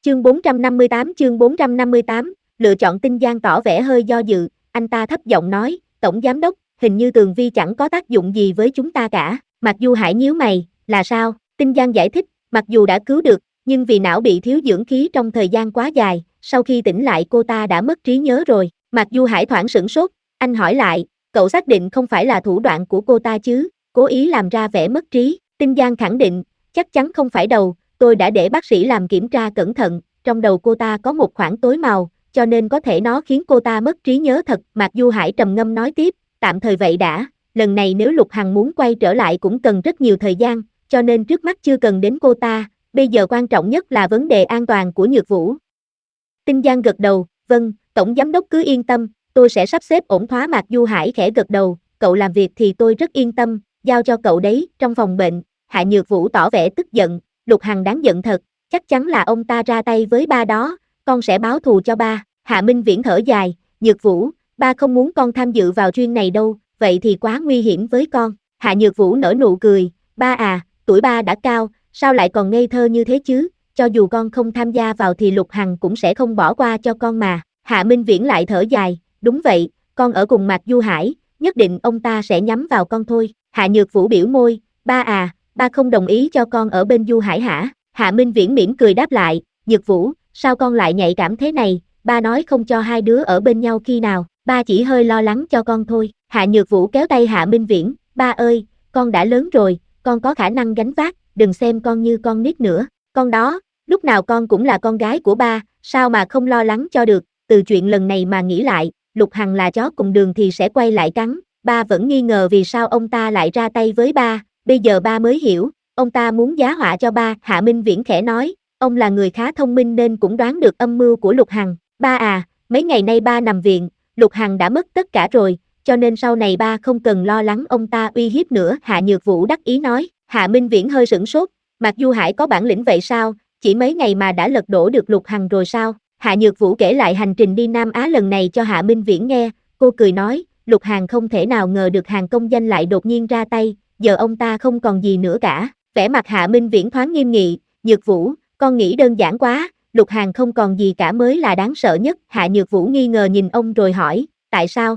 chương 458, lựa chọn Tinh Giang tỏ vẻ hơi do dự, anh ta thấp giọng nói, Tổng Giám Đốc, hình như Tường Vi chẳng có tác dụng gì với chúng ta cả. Mạc Du Hải nhíu mày, là sao? Tinh Giang giải thích, mặc dù đã cứu được, nhưng vì não bị thiếu dưỡng khí trong thời gian quá dài, sau khi tỉnh lại cô ta đã mất trí nhớ rồi. Mạc Du Hải thoáng sửng sốt, anh hỏi lại, cậu xác định không phải là thủ đoạn của cô ta chứ, cố ý làm ra vẻ mất trí. Tinh Giang khẳng định, chắc chắn không phải đầu, tôi đã để bác sĩ làm kiểm tra cẩn thận, trong đầu cô ta có một khoảng tối màu, cho nên có thể nó khiến cô ta mất trí nhớ thật. Mạc Du Hải trầm ngâm nói tiếp, tạm thời vậy đã, lần này nếu Lục Hằng muốn quay trở lại cũng cần rất nhiều thời gian, cho nên trước mắt chưa cần đến cô ta, bây giờ quan trọng nhất là vấn đề an toàn của Nhược Vũ. Tinh Giang gật đầu, vâng, Tổng Giám Đốc cứ yên tâm, tôi sẽ sắp xếp ổn thỏa. Mạc Du Hải khẽ gật đầu, cậu làm việc thì tôi rất yên tâm, giao cho cậu đấy. Trong phòng bệnh, Hạ Nhược Vũ tỏ vẻ tức giận, Lục Hằng đáng giận thật, chắc chắn là ông ta ra tay với ba đó, con sẽ báo thù cho ba. Hạ Minh Viễn thở dài, Nhược Vũ, ba không muốn con tham dự vào chuyện này đâu, vậy thì quá nguy hiểm với con. Hạ Nhược Vũ nở nụ cười, ba à, tuổi ba đã cao, sao lại còn ngây thơ như thế chứ, cho dù con không tham gia vào thì Lục Hằng cũng sẽ không bỏ qua cho con mà. Hạ Minh Viễn lại thở dài, đúng vậy, con ở cùng Mạc Du Hải, nhất định ông ta sẽ nhắm vào con thôi. Hạ Nhược Vũ biểu môi, ba à, ba không đồng ý cho con ở bên Du Hải hả? Hạ Minh Viễn mỉm cười đáp lại, Nhược Vũ, sao con lại nhạy cảm thế này, ba nói không cho hai đứa ở bên nhau khi nào, ba chỉ hơi lo lắng cho con thôi. Hạ Nhược Vũ kéo tay Hạ Minh Viễn, ba ơi, con đã lớn rồi, con có khả năng gánh vác, đừng xem con như con nít nữa, con đó, lúc nào con cũng là con gái của ba, sao mà không lo lắng cho được. Từ chuyện lần này mà nghĩ lại, Lục Hằng là chó cùng đường thì sẽ quay lại cắn, ba vẫn nghi ngờ vì sao ông ta lại ra tay với ba, bây giờ ba mới hiểu, ông ta muốn giá họa cho ba. Hạ Minh Viễn khẽ nói, ông là người khá thông minh nên cũng đoán được âm mưu của Lục Hằng. Ba à, mấy ngày nay ba nằm viện, Lục Hằng đã mất tất cả rồi, cho nên sau này ba không cần lo lắng ông ta uy hiếp nữa. Hạ Nhược Vũ đắc ý nói. Hạ Minh Viễn hơi sửng sốt, Mạc Du Hải có bản lĩnh vậy sao, chỉ mấy ngày mà đã lật đổ được Lục Hằng rồi sao? Hạ Nhược Vũ kể lại hành trình đi Nam Á lần này cho Hạ Minh Viễn nghe, cô cười nói, Lục Hằng không thể nào ngờ được Hàn Công Danh lại đột nhiên ra tay, giờ ông ta không còn gì nữa cả. Vẻ mặt Hạ Minh Viễn thoáng nghiêm nghị, Nhược Vũ, con nghĩ đơn giản quá, Lục Hằng không còn gì cả mới là đáng sợ nhất. Hạ Nhược Vũ nghi ngờ nhìn ông rồi hỏi, tại sao?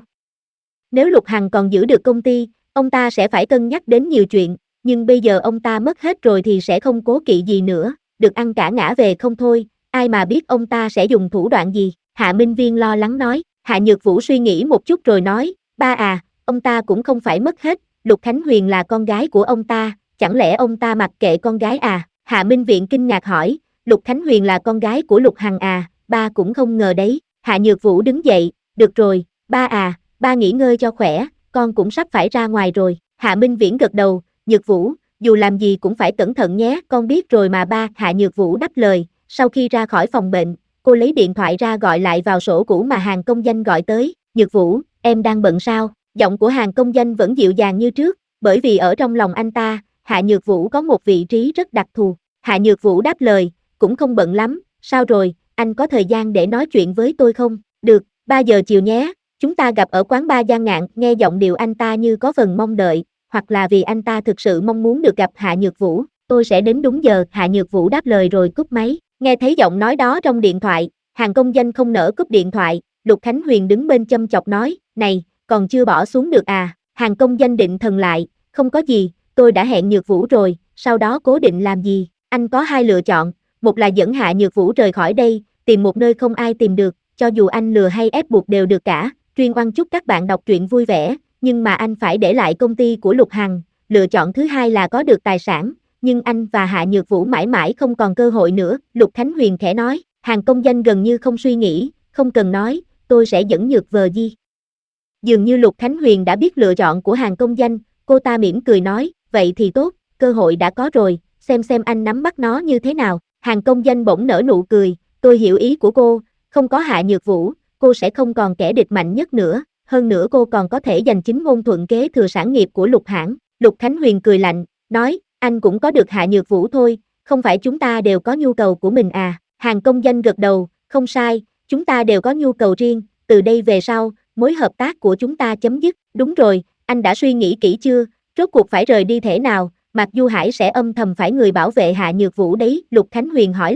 Nếu Lục Hằng còn giữ được công ty, ông ta sẽ phải cân nhắc đến nhiều chuyện, nhưng bây giờ ông ta mất hết rồi thì sẽ không cố kỵ gì nữa, được ăn cả ngã về không thôi, ai mà biết ông ta sẽ dùng thủ đoạn gì. Hạ Minh Viên lo lắng nói. Hạ Nhược Vũ suy nghĩ một chút rồi nói, ba à, ông ta cũng không phải mất hết, Lục Khánh Huyền là con gái của ông ta, chẳng lẽ ông ta mặc kệ con gái à? Hạ Minh Viện kinh ngạc hỏi, Lục Khánh Huyền là con gái của Lục Hằng à, ba cũng không ngờ đấy. Hạ Nhược Vũ đứng dậy, được rồi, ba à, ba nghỉ ngơi cho khỏe, con cũng sắp phải ra ngoài rồi. Hạ Minh Viễn gật đầu, Nhược Vũ, dù làm gì cũng phải cẩn thận nhé, con biết rồi mà ba. Hạ Nhược Vũ đáp lời. Sau khi ra khỏi phòng bệnh, cô lấy điện thoại ra gọi lại vào sổ cũ mà Hàn Công Danh gọi tới. Nhược Vũ, em đang bận sao? Giọng của Hàn Công Danh vẫn dịu dàng như trước, bởi vì ở trong lòng anh ta, Hạ Nhược Vũ có một vị trí rất đặc thù. Hạ Nhược Vũ đáp lời, cũng không bận lắm, sao rồi, anh có thời gian để nói chuyện với tôi không? Được, 3 giờ chiều nhé, chúng ta gặp ở quán bar Giang Ngạn. Nghe giọng điệu anh ta như có phần mong đợi, hoặc là vì anh ta thực sự mong muốn được gặp Hạ Nhược Vũ. Tôi sẽ đến đúng giờ. Hạ Nhược Vũ đáp lời rồi cúp máy. Nghe thấy giọng nói đó trong điện thoại, Hàn Công Danh không nỡ cúp điện thoại. Lục Khánh Huyền đứng bên châm chọc nói, này, còn chưa bỏ xuống được à? Hàn Công Danh định thần lại, không có gì, tôi đã hẹn Nhược Vũ rồi, sau đó cố định làm gì? Anh có 2 lựa chọn, một là dẫn Hạ Nhược Vũ rời khỏi đây, tìm một nơi không ai tìm được, cho dù anh lừa hay ép buộc đều được cả. Chuyên Oan chúc các bạn đọc truyện vui vẻ, nhưng mà anh phải để lại công ty của Lục Hằng. Lựa chọn thứ hai là có được tài sản, nhưng anh và Hạ Nhược Vũ mãi mãi không còn cơ hội nữa. Lục Khánh Huyền khẽ nói. Hàn Công Danh gần như không suy nghĩ, không cần nói, tôi sẽ dẫn Nhược Vờ Di. Dường như Lục Khánh Huyền đã biết lựa chọn của Hàn Công Danh, cô ta mỉm cười nói, vậy thì tốt, cơ hội đã có rồi, xem anh nắm bắt nó như thế nào. Hàn Công Danh bỗng nở nụ cười, tôi hiểu ý của cô, không có Hạ Nhược Vũ, cô sẽ không còn kẻ địch mạnh nhất nữa, hơn nữa cô còn có thể giành chính ngôn thuận kế thừa sản nghiệp của Lục Hãn. Lục Khánh Huyền cười lạnh, nói, anh cũng có được Hạ Nhược Vũ thôi, không phải chúng ta đều có nhu cầu của mình à? Hàn Công Danh gật đầu, không sai, chúng ta đều có nhu cầu riêng, từ đây về sau, mối hợp tác của chúng ta chấm dứt. Đúng rồi, anh đã suy nghĩ kỹ chưa, rốt cuộc phải rời đi thể nào? Mạc Du Hải sẽ âm thầm phải người bảo vệ Hạ Nhược Vũ đấy. Lục Khánh Huyền hỏi lại,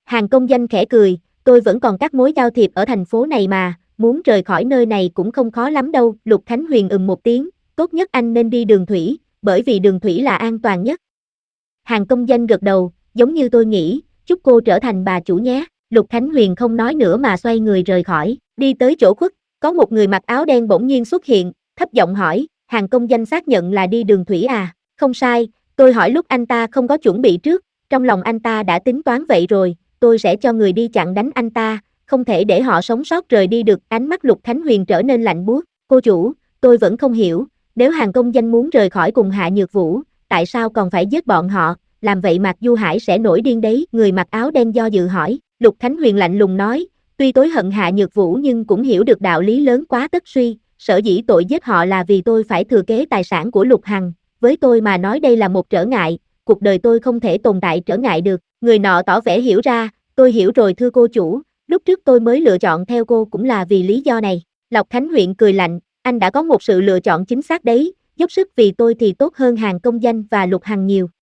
Hàng công danh khẽ cười, tôi vẫn còn các mối giao thiệp ở thành phố này mà, muốn rời khỏi nơi này cũng không khó lắm đâu. Lục Khánh Huyền một tiếng, tốt nhất anh nên đi đường thủy, bởi vì đường thủy là an toàn nhất. Hàng công danh gật đầu, giống như tôi nghĩ, chúc cô trở thành bà chủ nhé. Lục Khánh Huyền không nói nữa mà xoay người rời khỏi, đi tới chỗ khuất, có một người mặc áo đen bỗng nhiên xuất hiện, thấp giọng hỏi, Hàng công danh xác nhận là đi đường thủy à? Không sai, tôi hỏi lúc anh ta không có chuẩn bị trước, trong lòng anh ta đã tính toán vậy rồi, tôi sẽ cho người đi chặn đánh anh ta, không thể để họ sống sót rời đi được. Ánh mắt Lục Khánh Huyền trở nên lạnh buốt, cô chủ, tôi vẫn không hiểu, nếu Hàng công danh muốn rời khỏi cùng Hạ Nhược Vũ, tại sao còn phải giết bọn họ, làm vậy Mạc Du Hải sẽ nổi điên đấy. Người mặc áo đen do dự hỏi, Lục Khánh Huyền lạnh lùng nói, tuy tối hận Hạ Nhược Vũ nhưng cũng hiểu được đạo lý lớn quá tất suy, sở dĩ tội giết họ là vì tôi phải thừa kế tài sản của Lục Hằng, với tôi mà nói đây là một trở ngại, cuộc đời tôi không thể tồn tại trở ngại được. Người nọ tỏ vẻ hiểu ra, tôi hiểu rồi thưa cô chủ, lúc trước tôi mới lựa chọn theo cô cũng là vì lý do này. Lộc Khánh Huyền cười lạnh, anh đã có một sự lựa chọn chính xác đấy, dốc sức vì tôi thì tốt hơn Hàng công danh và Lục Hằng nhiều.